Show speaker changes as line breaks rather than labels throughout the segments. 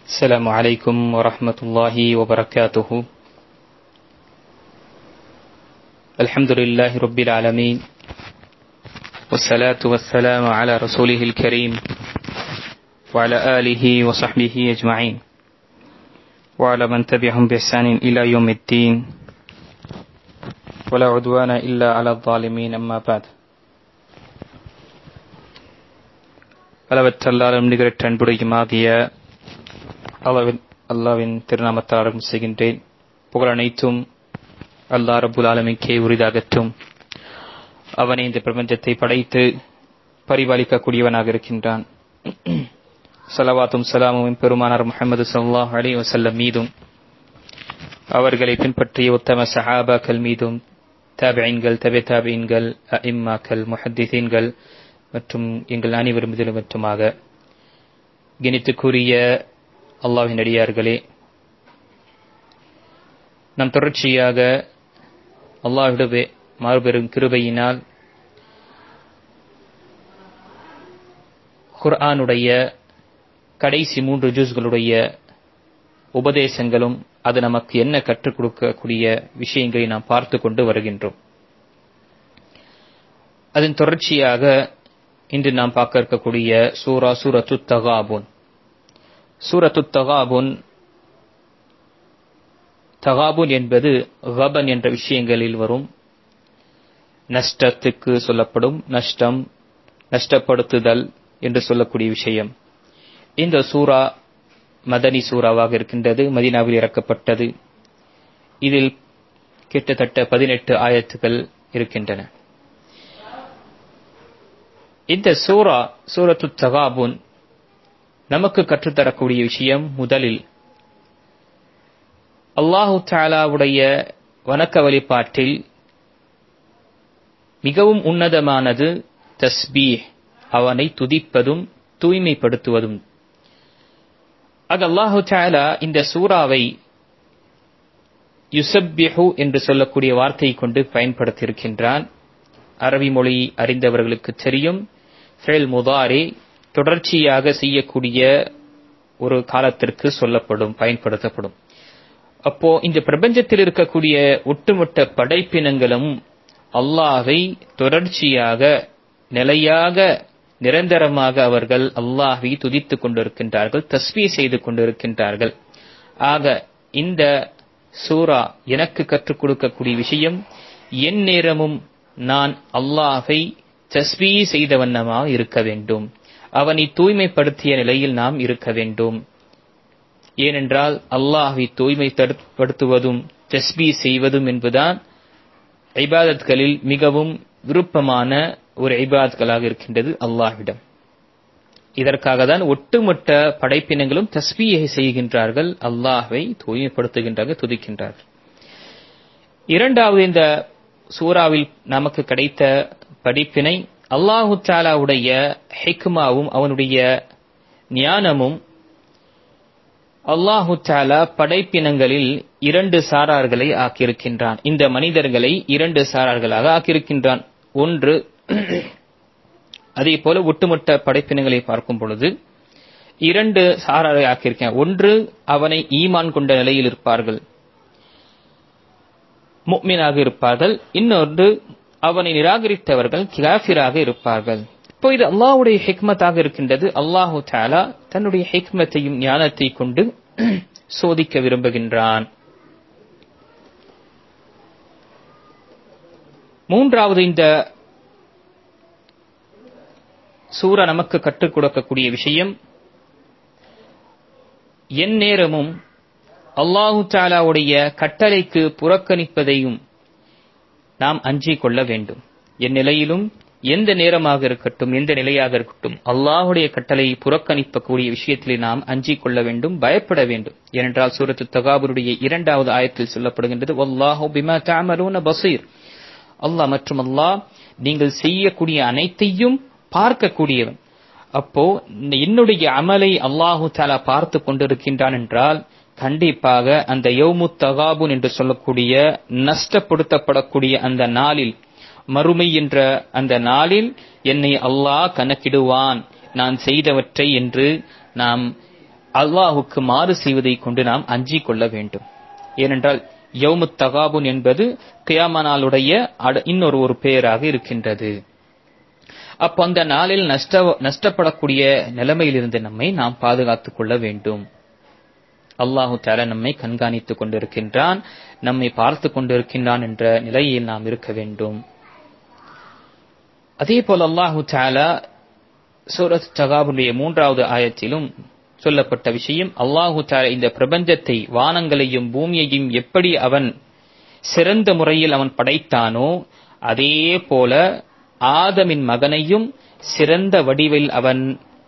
السلام عليكم ورحمة الله وبركاته. الحمد لله رب العالمين، والصلاة والسلام على رسوله الكريم وعلى آله وصحبه أجمعين وعلى من تبعهم بإحسان إلى يوم الدين ولا عدوان إلا على الظالمين. أما بعد. அளவற்றல்லாலும் நிகரற்ற அன்புடையமாகிய அல்லாஹ்வின் திருநாமத்தால் ஆரம்பம் செய்கின்றேன். புகழ் அனைத்தும் அல்லாஹ் ரப்புல் ஆலமீனுக்கே உரித்தாகட்டும். அவனே இந்த பிரபஞ்சத்தை படைத்து பரிபாலிக்கக்கூடியவனாக இருக்கின்றான். ஸலவாத்தும் ஸலாமும் பெருமானார் முஹம்மது ஸல்லல்லாஹு அலைஹி வஸல்லம் மீதும், அவர்களை பின்பற்றிய உத்தம ஸஹாபாக்கள் மீதும், தாபிஈன்கள், தபி தாபிஈன்கள், அஇம்மாக்கள், முஹத்திஸீன்கள் மற்றும் எங்கள் அனைவரும் மீதிலும் மட்டுமாக. கணித்துக்குரிய அல்லாஹ்வின் அடியார்களே, நாம் தொடர்ச்சியாக அல்லாஹ்வுடைய மாபெரும் கிருபையினால் குர்ஆனுடைய கடைசி 3 ஜுஸ்களுடைய உபதேசங்களும் அது நமக்கு என்ன கற்றுக் கொடுக்கக்கூடிய விஷயங்களை நாம் பார்த்து கொண்டு வருகின்றோம். அதன் தொடர்ச்சியாக இன்று நாம் பார்க்க இருக்கக்கூடிய சூரத்துத் தகாபுன். சூரத்துத் தகாபுன், தகாபுன் என்பது கபன் என்ற விஷயங்களில் வரும் நஷ்டத்துக்கு சொல்லப்படும் நஷ்டம், நஷ்டப்படுத்துதல் என்று சொல்லக்கூடிய விஷயம். இந்த சூரா மதனி சூறாவாக இருக்கின்றது. மதீனாவில் இறக்கப்பட்டது. இதில் கிட்டத்தட்ட 18 ஆயத்துகள் இருக்கின்றன. இந்த சூரத்துத் தகாபுன் நமக்கு கற்றுத்தரக்கூடிய விஷயம், முதலில் அல்லாஹு தஆலாவுடைய வணக்க வழிபாட்டில் மிகவும் உன்னதமானது தஸ்பீஹ், அவனை துதிப்பதும் தூய்மைப்படுத்துவதும். ஆக அல்லாஹு தஆலா இந்த சூறாவை யுஸப்பிஹு என்று சொல்லக்கூடிய வார்த்தையை கொண்டு பயன்படுத்தியிருக்கின்றான். அரபி மொழி அறிந்தவர்களுக்கு தெரியும், ஃபில் முதாரி தொடர்ச்சியாக செய்யக்கூடிய ஒரு காலத்திற்கு சொல்லப்படும், பயன்படுத்தப்படும். அப்போ இந்த பிரபஞ்சத்தில் இருக்கக்கூடிய ஒட்டுமொத்த படைப்பினங்களும் அல்லாஹ்வை தொடர்ச்சியாக, நிலையாக, நிரந்தரமாக அவர்கள் அல்லாஹ்வை துதித்துக் கொண்டிருக்கின்றார்கள், தஸ்பீஹ் செய்து கொண்டிருக்கின்றார்கள். ஆக இந்த சூரா எனக்கு கற்றுக் கொடுக்கக்கூடிய விஷயம், என் நேரமும் நான் அல்லாஹ்வை தஸ்பீஹ் செய்த வண்ணமாக இருக்க வேண்டும், அவனை தூய்மைப்படுத்திய நிலையில் நாம் இருக்க வேண்டும். ஏனென்றால் அல்லாஹ்வை தூய்மைப்படுத்துவதும் தஸ்பீஹ் செய்வதும் என்பதுதான் இபாதத்களில் மிகவும் விருப்பமான ஒரு இபாதத்களாக இருக்கின்றது அல்லாஹ்விடம். இதற்காக தான் ஒட்டுமொத்த படைப்பினங்களும் தஸ்பீஹை செய்கின்றார்கள், அல்லாஹ்வை தூய்மைப்படுத்துகின்றார்கள், துதிக்கின்றார்கள். இரண்டாவது, இந்த சூறாவில் நமக்கு கிடைத்த படிப்பினை, அல்லாஹு தஆலாவுடைய ஹிக்மாவும் அவனுடைய ஞானமும். அல்லாஹு தஆலா படைப்பினங்களில் 2 சாரார்களை ஆக்கியிருக்கின்றான். இந்த மனிதர்களை 2 சாரார்களாக ஆக்கியிருக்கின்றான். ஒன்று, அதே போல ஒட்டுமொத்த படைப்பினங்களை பார்க்கும் பொழுது 2 சாராரை ஆக்கியிருக்கிறான். ஒன்று, அவனை ஈமான் கொண்ட நிலையில் இருப்பார்கள், முஃமினாக இருப்பார்கள். இன்னொன்று, அவனை நிராகரித்தவர்கள் காஃபிராக இருப்பார்கள். இப்போ இது அல்லாஹ்வுடைய ஹிக்மத்தாக இருக்கின்றது. அல்லாஹு தஆலா தன்னுடைய ஹிக்மத்தையும் ஞானத்தை கொண்டு சோதிக்க விரும்புகின்றான். மூன்றாவது, இந்த சூரா நமக்கு கற்றுக் கொடுக்கக்கூடிய விஷயம், என் நேரமும் அல்லாஹு தஆலாவுடைய கட்டளைக்கு புறக்கணிப்பதையும் நாம் அஞ்சிக் கொள்ள வேண்டும். என் நிலையிலும், எந்த நேரமாக இருக்கட்டும், எந்த நிலையாக இருக்கட்டும், அல்லாஹ்வுடைய கட்டளையை புறக்கணிக்கக்கூடிய விஷயத்திலே நாம் அஞ்சிக் கொள்ள வேண்டும், பயப்பட வேண்டும். ஏனென்றால் சூரத்துத் தகாபுனுடைய 2வது ஆயத்தில் சொல்லப்படுகின்றது, வல்லாஹு பிமா தஅமலூன பஸீர், அல்லாஹ் மற்றும் அல்லாஹ் நீங்கள் செய்யக்கூடிய அனைத்தையும் பார்க்கக்கூடியவன். அப்போ என்னுடைய அமலை அல்லாஹு தஆலா பார்த்து கொண்டிருக்கின்றான் என்றால் கண்டிப்பாக அந்த யௌமுத் தகாபுன் என்று சொல்லக்கூடிய நஷ்டப்படுத்தப்படக்கூடிய அந்த நாளில், மறுமை என்ற அந்த நாளில் என்னை அல்லாஹ் கணக்கிடுவான், நான் செய்தவற்றை என்று நாம் அல்லாஹுக்கு மாறு செய்வதை கொண்டு நாம் அஞ்சிக் கொள்ள வேண்டும். ஏனென்றால் யௌமுத் தகாபுன் என்பது கியாம நாளுடைய இன்னொரு பெயராக இருக்கின்றது. அப்ப அந்த நாளில் நஷ்டப்படக்கூடிய நிலைமையிலிருந்து நம்மை நாம் பாதுகாத்துக் கொள்ள வேண்டும். அல்லாஹு தஆலா நம்மை கண்காணித்துக் கொண்டிருக்கின்றான், நம்மை பார்த்துக் கொண்டிருக்கின்றான் என்ற நிலையில் நாம் இருக்க வேண்டும். அதே போல அல்லாஹு தஆலா சூரத் தகாபுனுடைய 3வது ஆயத்திலும் சொல்லப்பட்ட விஷயம், அல்லாஹு தஆலா இந்த பிரபஞ்சத்தை, வானங்களையும் பூமியையும் எப்படி அவன் சிறந்த முறையில் அவன் படைத்தானோ அதே போல ஆதமின் மகனையும் சிறந்த வடிவில் அவன்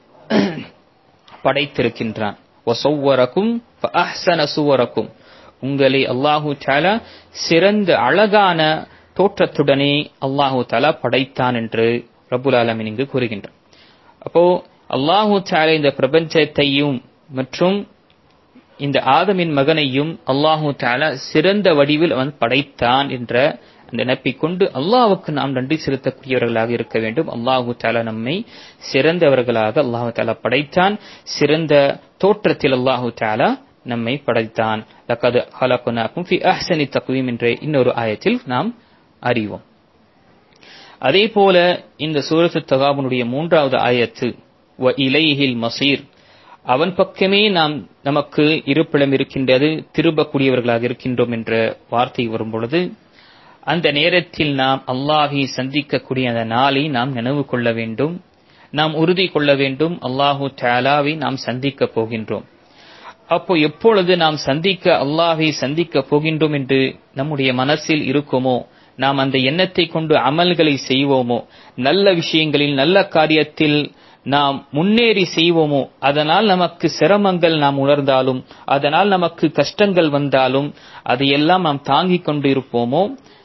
படைத்திருக்கின்றான். வஸவ்வரகும் ஃபஅஹ்ஸன சுவரகும், உங்களை அல்லாஹு தஆலா சிறந்த அழகான தோற்றத்துடனே அல்லாஹு தஆலா படைத்தான் என்று ரப்புல் ஆலமீன் இங்கு கூறுகின்றான். அப்போ அல்லாஹு தஆலா இந்த பிரபஞ்சத்தையும் மற்றும் இந்த ஆதமின் மகனையும் அல்லாஹு தஆலா சிறந்த வடிவில் அவன் படைத்தான் என்ற அந்த நினைப்பை கொண்டு அல்லாஹ்வுக்கு நாம் நன்றி செலுத்தக்கூடியவர்களாக இருக்க வேண்டும். அல்லாஹு தஆலா நம்மை சிறந்தவர்களாக அல்லாஹு தஆலா படைத்தான், சிறந்த தோற்றத்தில் அல்லாஹு தஆலா நம்மை படைத்தான். லகத் ஹலக்னாகும் ஃபீ அஹ்ஸனி தக்வீம் என்ற இன்னொரு ஆயத்தில் நாம் அறிவோம். அதே போல இந்த சூரத்து தகாபுனுடைய 3வது ஆயத்து வ இலைஹில் மஸீர், அவன் பக்கமே நமக்கு இருப்பிடம் இருக்கின்றது, திரும்பக்கூடியவர்களாக இருக்கின்றோம் என்ற வார்த்தை வரும் பொழுது அந்த நேரத்தில் நாம் அல்லாஹை சந்திக்கக்கூடிய அந்த நாளை நாம் நினைவு கொள்ள வேண்டும், நாம் உறுதி கொள்ள வேண்டும். அல்லாஹு தஆலாவை நாம் சந்திக்க போகின்றோம். அப்போ எப்பொழுது நாம் அல்லாஹை சந்திக்க போகின்றோம் என்று நம்முடைய மனசில் இருக்குமோ, நாம் அந்த எண்ணத்தை கொண்டு அமல்களை செய்வோமோ, நல்ல விஷயங்களில் நல்ல காரியத்தில் நாம் முன்னேறி செய்வோமோ, அதனால் நமக்கு சிரமங்கள் நாம் உணர்ந்தாலும், அதனால் நமக்கு கஷ்டங்கள் வந்தாலும் அதையெல்லாம் நாம் தாங்கிக் கொண்டு இருப்போமோ,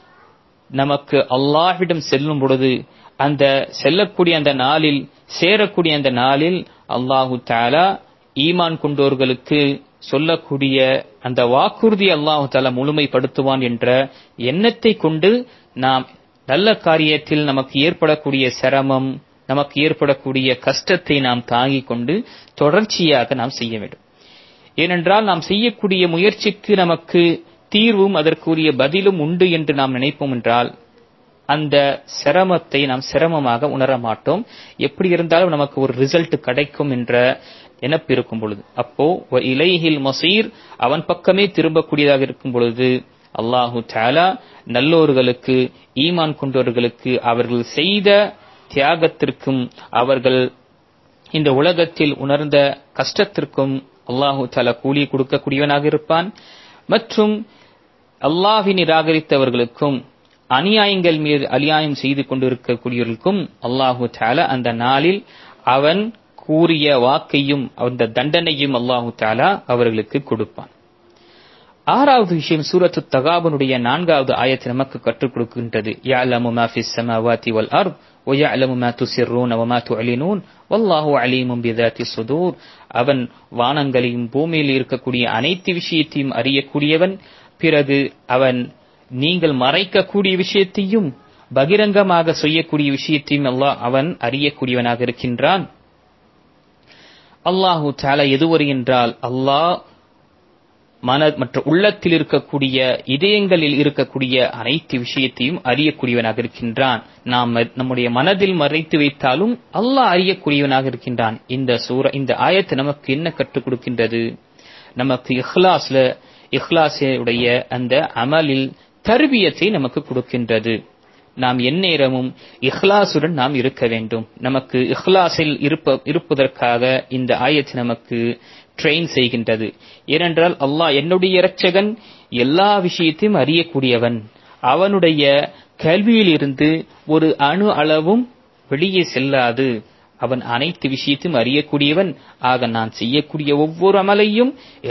நமக்கு அல்லாஹ்விடம் செல்லும் பொழுது அந்த செல்லக்கூடிய அந்த நாளில், சேரக்கூடிய அந்த நாளில் அல்லாஹு தஆலா ஈமான் கொண்டோர்களுக்கு சொல்லக்கூடிய அந்த வாக்குறுதி அல்லாஹு தஆலா முழுமைப்படுத்துவான் என்ற எண்ணத்தை கொண்டு நாம் நல்ல காரியத்தில் நமக்கு ஏற்படக்கூடிய சிரமம், நமக்கு ஏற்படக்கூடிய கஷ்டத்தை நாம் தாங்கிக் கொண்டு தொடர்ச்சியாக நாம் செய்ய வேண்டும். ஏனென்றால் நாம் செய்யக்கூடிய முயற்சிக்கு நமக்கு தீர்வும் அதற்குரிய பதிலும் உண்டு என்று நாம் நினைப்போம் என்றால் அந்த சிரமத்தை நாம் சிரமமாக உணர மாட்டோம். எப்படி இருந்தாலும் நமக்கு ஒரு ரிசல்ட் கிடைக்கும் என்ற நினைப்பு இருக்கும் பொழுது, அப்போ இலைஹில் மஸீர், அவன் பக்கமே திரும்பக்கூடியதாக இருக்கும் பொழுது அல்லாஹு தஆலா நல்லோர்களுக்கு, ஈமான் கொண்டவர்களுக்கு அவர்கள் செய்த தியாகத்திற்கும் அவர்கள் இந்த உலகத்தில் உணர்ந்த கஷ்டத்திற்கும் அல்லாஹு தஆலா கூலி கொடுக்கக்கூடியவனாக இருப்பான். மற்றும் அல்லாஹ்வை நிராகரித்தவர்களுக்கும் அநியாயங்கள் மீது அநியாயம் செய்து கொண்டிருக்கக்கூடியவர்களுக்கும் அல்லாஹு தஆலா அந்த நாளில் அவன் கூறிய வாக்கையும் அந்த தண்டனையும் அல்லாஹு தஆலா அவர்களுக்கு கொடுப்பான். 6வது விஷயம் சூரத்து தகாபுனுடைய 4வது ஆயத்து நமக்கு கற்றுக் கொடுக்கின்றது. யஅலமு மா ஃபிஸ் ஸமாவாதி வல் அர்த் வ யஅலமு மா துஸிர்ரூன வ மா துஅலினூன் வல்லாஹு அலீமும் பிதாத்தி ஸுதூர், அவன் வானங்களையும் பூமியில் இருக்கக்கூடிய அனைத்து விஷயத்தையும் அறியக்கூடியவன். பிறகு அவன் நீங்கள் மறைக்கக்கூடிய விஷயத்தையும் பகிரங்கமாக செய்யக்கூடிய விஷயத்தையும் அவன் அறியக்கூடியவனாக இருக்கின்றான். அல்லாஹு தஆலா எதுவரை என்றால் அல்லாஹ் மற்ற உள்ளத்தில் இருக்கக்கூடிய இதயங்களில் இருக்கக்கூடிய அனைத்து விஷயத்தையும் அறியக்கூடியவனாக இருக்கின்றான். நாம் நம்முடைய மனதில் மறைத்து வைத்தாலும் அல்லாஹ் அறியக்கூடியவனாக இருக்கின்றான். இந்த ஆயத்து நமக்கு என்ன கற்றுக் கொடுக்கின்றது? நமக்கு இஹ்லாஸுடைய அந்த அமலில் தர்பியத்தை நமக்கு கொடுக்கின்றது. நாம் எந்நேரமும் இஹ்லாசுடன் நாம் இருக்க வேண்டும். நமக்கு இஹ்லாஸில் இருப்பதற்காக இந்த ஆயத்து நமக்கு ட்ரெயின் செய்கின்றது. ஏனென்றால் அல்லாஹ் என்னுடைய இரட்சகன் எல்லா விஷயத்தையும் அறியக்கூடியவன், அவனுடைய கல்வியில் இருந்து ஒரு அணு அளவும் வெளியே செல்லாது, அவன் அனைத்து விஷயத்தையும் அறியக்கூடியவன். ஆக நான் செய்யக்கூடிய ஒவ்வொரு அமலையும்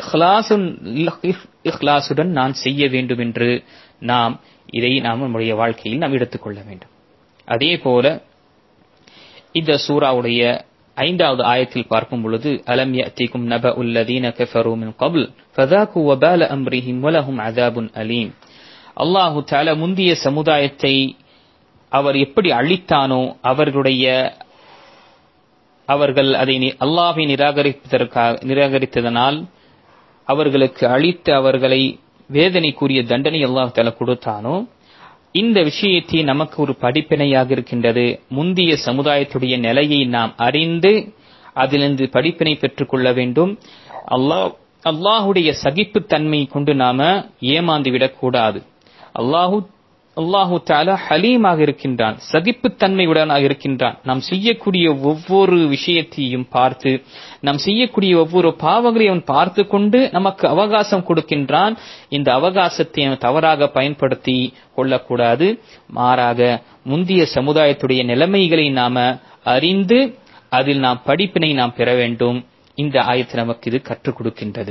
இஹ்லாசுடன் நான் செய்ய வேண்டும் என்று இதை நாம் நம்முடைய வாழ்க்கையில் நாம் எடுத்துக்கொள்ள வேண்டும். அதே போல இந்த சூராவுடைய 5வது ஆயத்தில் பார்க்கும் பொழுது அலம் யஅதிகும் நபஉல் லதீன கஃபரு மின் கப்ல் ஃபذاقوا وبال امرهم ولهم عذاب அலீம். அல்லாஹு தஆலா முந்திய சமுதாயத்தை அவர் எப்படி அழித்தானோ அவர்களுடைய அவர்கள் அதை அல்லாஹ்வை நிராகரித்ததனால் அவர்களுக்கு அளித்து அவர்களை வேதனைக்குரிய தண்டனை அல்லாஹ் தஆலா கொடுத்தானோ, இந்த விஷயத்தை நமக்கு ஒரு படிப்பினையாக இருக்கின்றது. முந்திய சமுதாயத்துடைய நிலையை நாம் அறிந்து அதிலிருந்து படிப்பினை பெற்றுக் கொள்ள வேண்டும். அல்லாஹுடைய சகிப்புத்தன்மை கொண்டு நாம ஏமாந்து விடக்கூடாது. அல்லாஹு தஆலா ஹலீமாக இருக்கின்றான், சகிப்புத்தன்மையுடனாக இருக்கின்றான். நாம் செய்யக்கூடிய ஒவ்வொரு விஷயத்தையும் பார்த்து, நாம் செய்யக்கூடிய ஒவ்வொரு பாவங்களையும் அவன் பார்த்து கொண்டு நமக்கு அவகாசம் கொடுக்கின்றான். இந்த அவகாசத்தை தவறாக பயன்படுத்தி கொள்ளக்கூடாது. மாறாக முந்திய சமுதாயத்துடைய நிலைமைகளை நாம அறிந்து அதில் நாம் படிப்பினை நாம் பெற வேண்டும். இந்த ஆயத்து நமக்கு இது கற்றுக் கொடுக்கின்றது.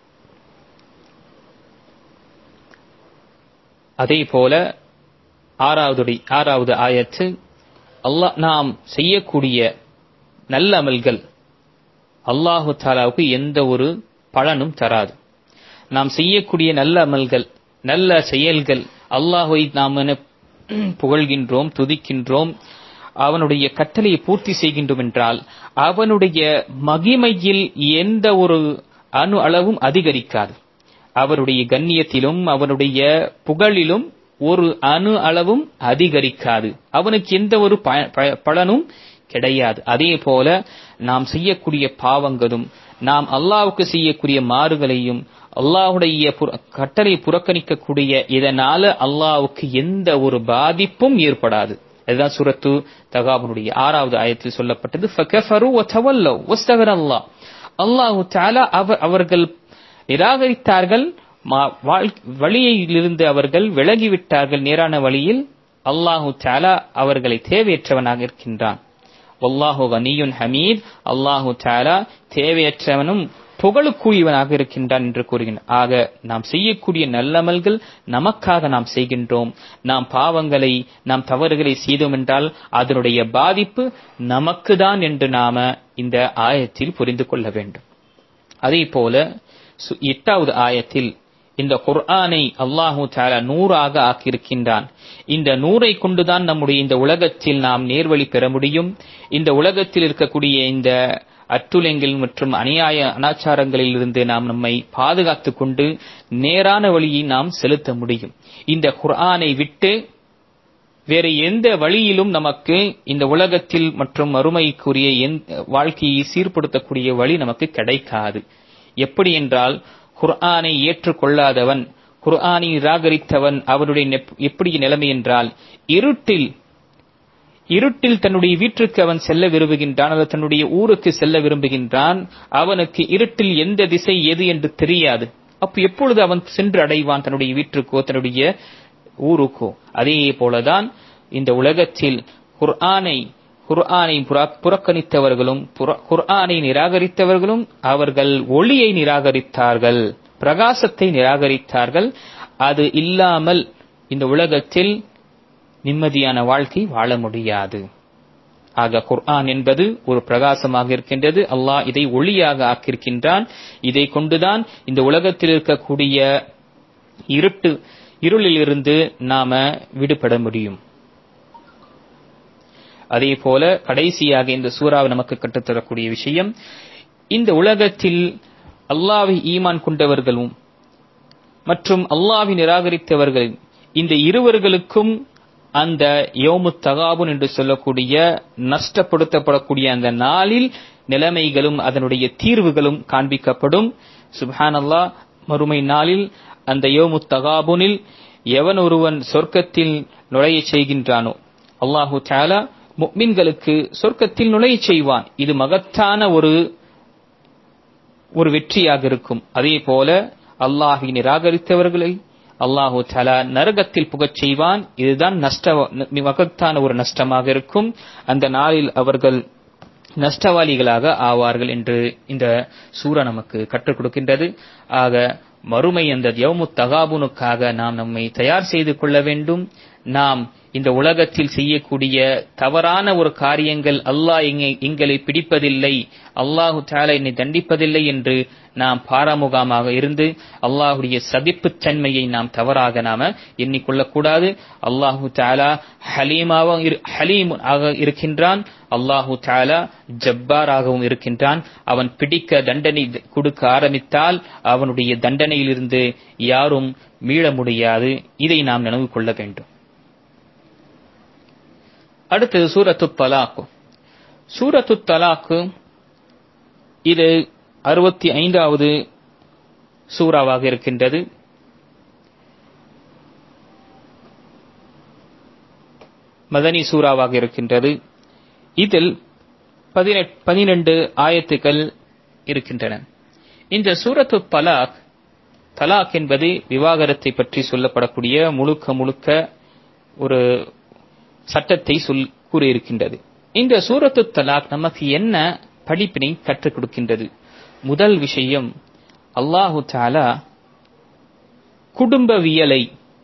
அதே போல ஆறாவது ஆயத்து, நாம் செய்யக்கூடிய நல்ல அமல்கள் அல்லாஹு தஆலாவுக்கு எந்த ஒரு பலனும் தராது. நாம் செய்யக்கூடிய நல்ல அமல்கள், நல்ல செயல்கள், அல்லாஹ்வை நாம் புகழ்கின்றோம், துதிக்கின்றோம், அவனுடைய கட்டளையை பூர்த்தி செய்கின்றோம் என்றால் அவனுடைய மகிமையில் எந்த ஒரு அணு அளவும் அதிகரிக்காது. அவருடைய கண்ணியத்திலும் அவனுடைய புகழிலும் ஒரு அணு அளவும் அதிகரிக்காது. அவனுக்கு எந்த ஒரு பலனும் கிடையாது. அதே போல நாம் செய்யக்கூடிய பாவங்களும், நாம் அல்லாஹ்வுக்கு செய்யக்கூடிய மாறுகளையும், அல்லாஹ்வுடைய கட்டளை புறக்கணிக்கக்கூடிய இதனால அல்லாஹ்வுக்கு எந்த ஒரு பாதிப்பும் ஏற்படாது. அதுதான் சூரத்து தகாபுனுடைய 6வது ஆயத்தில் சொல்லப்பட்டது. ஃபகஃபரு வதவல்லவ் வஸ்தகரல்லாஹ். அல்லாஹ் தஆலா அவர்கள் நிராகரித்தார்கள், வழியிலிருந்து அவர்கள் விலகிவிட்டார்கள், நேரான வழியில். அல்லாஹு தஆலா அவர்களை தேவையற்றவனாக இருக்கின்றான். வல்லாஹு கனியுன் ஹமீத். அல்லாஹு தஆலா தேவையற்றவனும் புகழுக்குரியவனாக இருக்கின்றான் என்று கூறுகின்றான். ஆக நாம் செய்யக்கூடிய நல்லமல்கள் நமக்காக நாம் செய்கின்றோம். நாம் பாவங்களை, நாம் தவறுகளை செய்தோம் என்றால் அதனுடைய பாதிப்பு நமக்குதான் என்று நாம இந்த ஆயத்தில் புரிந்து கொள்ள வேண்டும். அதே போல 8வது ஆயத்தில் இந்த குர்ஆனை அல்லாஹு தஆலா நூறாக ஆக்கியிருக்கின்றான். இந்த நூரை கொண்டுதான் நம்முடைய இந்த உலகத்தில் நாம் நேர்வழி பெற முடியும். இந்த உலகத்தில் இருக்கக்கூடிய இந்த அட்டுலங்கள் மற்றும் அனாச்சாரங்களில் இருந்து நாம் நம்மை பாதுகாத்துக் கொண்டு நேரான வழியை நாம் செலுத்த முடியும். இந்த குர்ஆனை விட்டு வேறு எந்த வழியிலும் நமக்கு இந்த உலகத்தில் மற்றும் மறுமைக்குரிய வாழ்க்கையை சீர்படுத்தக்கூடிய வழி நமக்கு கிடைக்காது. எப்படி என்றால், குர்ஆனை ஏற்றுக்கொள்ளாதவன், குர்ஆனை நிராகரித்தவன், அவருடைய எப்படி நிலைமை என்றால், இருட்டில் தன்னுடைய வீட்டுக்கு அவன் செல்ல விரும்புகின்றான், அல்லது தன்னுடைய ஊருக்கு செல்ல விரும்புகின்றான். அவனுக்கு இருட்டில் எந்த திசை எது என்று தெரியாது. அப்ப எப்பொழுது அவன் சென்று அடைவான்? தன்னுடைய வீட்டுக்கோ தன்னுடைய ஊருக்கோ. அதே போலதான் இந்த உலகத்தில் குர்ஆனை புறக்கணித்தவர்களும் குர்ஆனை நிராகரித்தவர்களும் அவர்கள் ஒளியை நிராகரித்தார்கள், பிரகாசத்தை நிராகரித்தார்கள். அது இல்லாமல் இந்த உலகத்தில் நிம்மதியான வாழ்க்கை வாழ முடியாது. ஆக குர்ஆன் என்பது ஒரு பிரகாசமாக இருக்கின்றது. அல்லாஹ் இதை ஒளியாக ஆக்கியிருக்கின்றான். இதை கொண்டுதான் இந்த உலகத்தில் இருக்கக்கூடிய இருளிலிருந்து நாம விடுபட முடியும். அதே போல கடைசியாக இந்த சூறாவை நமக்கு கற்றுத்தரக்கூடிய விஷயம், இந்த உலகத்தில் அல்லாஹ்வை ஈமான் கொண்டவர்களும் மற்றும் அல்லாஹ்வை நிராகரித்தவர்கள், இந்த இருவர்களுக்கும் அந்த யௌமுத் தகாபுன் என்று சொல்லக்கூடிய நஷ்டப்படுத்தப்படக்கூடிய அந்த நாளில் நிலைமைகளும் அதனுடைய தீர்வுகளும் காண்பிக்கப்படும். சுப்ஹானல்லாஹ், மறுமை நாளில் அந்த யௌமுத் தகாபுனில் எவன் ஒருவன் சொர்க்கத்தில் நுழைய செய்கின்றானோ அல்லாஹு தஆலா முஃமின்களுக்கு சொர்க்கத்தில் நுழைய செய்வான். இது மகத்தான ஒரு வெற்றியாக இருக்கும். அதே போல அல்லாஹ்வை நிராகரித்தவர்களை அல்லாஹு தஆலா நரகத்தில் புகச் செய்வான். இதுதான் மகத்தான ஒரு நஷ்டமாக இருக்கும். அந்த நாளில் அவர்கள் நஷ்டவாளிகளாக ஆவார்கள் என்று இந்த சூரா நமக்கு கற்றுக் கொடுக்கின்றது. ஆக மறுமை அந்த யௌமுத் தகாபுனுக்காக நாம் நம்மை தயார் செய்து கொள்ள வேண்டும். நாம் இந்த உலகத்தில் செய்யக்கூடிய தவறான ஒரு காரியங்கள் அல்லாஹ் எங்களை பிடிப்பதில்லை, அல்லாஹு தஆலா என்னை தண்டிப்பதில்லை என்று நாம் பாராமுகமாக இருந்து அல்லாஹுடைய சபிப்புத் தன்மையை நாம் தவறாக நாம எண்ணிக்கொள்ளக்கூடாது. அல்லாஹு தஆலா ஹலீமாக இருக்கின்றான், அல்லாஹு தஆலா ஜப்பாராகவும் இருக்கின்றான். அவன் பிடிக்க தண்டனை கொடுக்க ஆரம்பித்தால் அவனுடைய தண்டனையிலிருந்து யாரும் மீள முடியாது. இதை நாம் நினைவு கொள்ள வேண்டும். அடுத்தது சூரத்து தலாக். சூரத்து தலாக் இது 65வது சூராவாக இருக்கின்றது. மதனி சூராவாக இருக்கின்றது. இதில் 12 ஆயத்துக்கள் இருக்கின்றன. இந்த சூரத்து தலாக் என்பது விவாகரத்தை பற்றி சொல்லப்படக்கூடிய முழுக்க ஒரு சட்டத்தை கூறியிருக்கின்றது. இந்த சூரத்து தலாக் நமக்கு என்ன படிப்பினை கற்றுக் கொடுக்கின்றது? முதல் விஷயம், அல்லாஹு தஆலா குடும்பவியலை,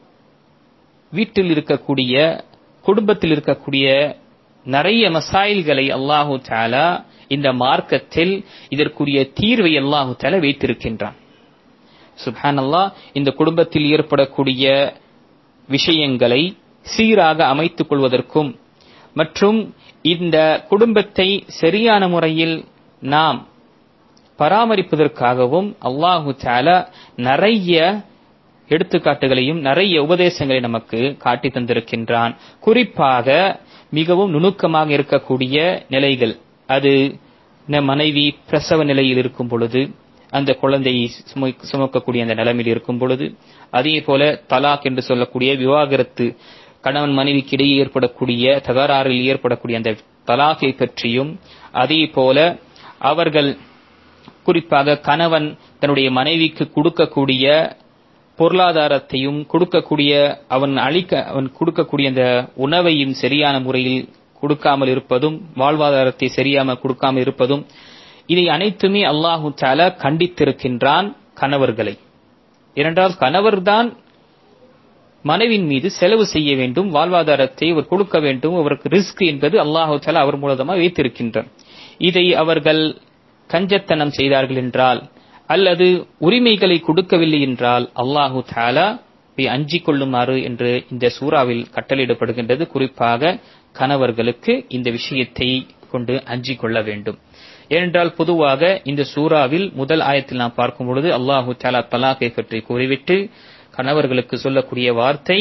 குடும்பத்தில் இருக்கக்கூடிய நிறைய மசாயில்களை அல்லாஹு தஆலா இந்த மார்க்கத்தில் இதற்குரிய தீர்வை அல்லாஹு தஆலா வைத்திருக்கின்றான். சுப்ஹானல்லாஹ். இந்த குடும்பத்தில் ஏற்படக்கூடிய விஷயங்களை சீராக அமைத்துக் கொள்வதற்கும் மற்றும் இந்த குடும்பத்தை சரியான முறையில் நாம் பராமரிப்பதற்காகவும் அல்லாஹு தஆலா நிறைய எடுத்துக்காட்டுகளையும் நிறைய உபதேசங்களை நமக்கு காட்டி தந்திருக்கின்றான். குறிப்பாக மிகவும் நுணுக்கமாக இருக்கக்கூடிய நிலைகள், அது மனைவி பிரசவ நிலையில் இருக்கும் பொழுது, அந்த குழந்தையை சுமக்கக்கூடிய அந்த நிலைமையில் இருக்கும் பொழுது, அதே போல தலாக் என்று சொல்லக்கூடிய விவாகரத்து, கணவன் மனைவிக்கு இடையே ஏற்படக்கூடிய தகராறில் ஏற்படக்கூடிய அந்த தலாக்கை பற்றியும், அதே போல அவர்கள் குறிப்பாக கணவன் தன்னுடைய மனைவிக்கு கொடுக்கக்கூடிய பொருளாதாரத்தையும் அவன் கொடுக்கக்கூடிய அந்த உணவையும் சரியான முறையில் கொடுக்காமல் இருப்பதும், வாழ்வாதாரத்தை சரியாமல் கொடுக்காமல் இருப்பதும், இதை அனைத்துமே அல்லாஹு தஆலா கண்டித்திருக்கின்றான் கணவர்களை. ஏனென்றால் கணவர்தான் மனைவின் மீது செலவு செய்ய வேண்டும், வாழ்வாதாரத்தை அவர் கொடுக்க வேண்டும், அவருக்கு ரிஸ்க் என்பது அல்லாஹு தஆலா அவர் மூலமாக வைத்திருக்கின்றான். இதை அவர்கள் கஞ்சத்தனம் செய்தார்கள் என்றால் அல்லது உரிமைகளை கொடுக்கவில்லை என்றால் அல்லாஹு தஆலா அஞ்சிக் கொள்ளுமாறு என்று இந்த சூறாவில் கட்டளையிடப்படுகின்றது. குறிப்பாக கணவர்களுக்கு இந்த விஷயத்தை கொண்டு அஞ்சிக் கொள்ள வேண்டும். ஏனென்றால் பொதுவாக இந்த சூறாவில் முதல் ஆயத்தில் நாம் பார்க்கும் பொழுது அல்லாஹு தஆலா தலாக்கை பற்றி கூறிவிட்டு கணவர்களுக்கு சொல்லக்கூடிய வார்த்தை,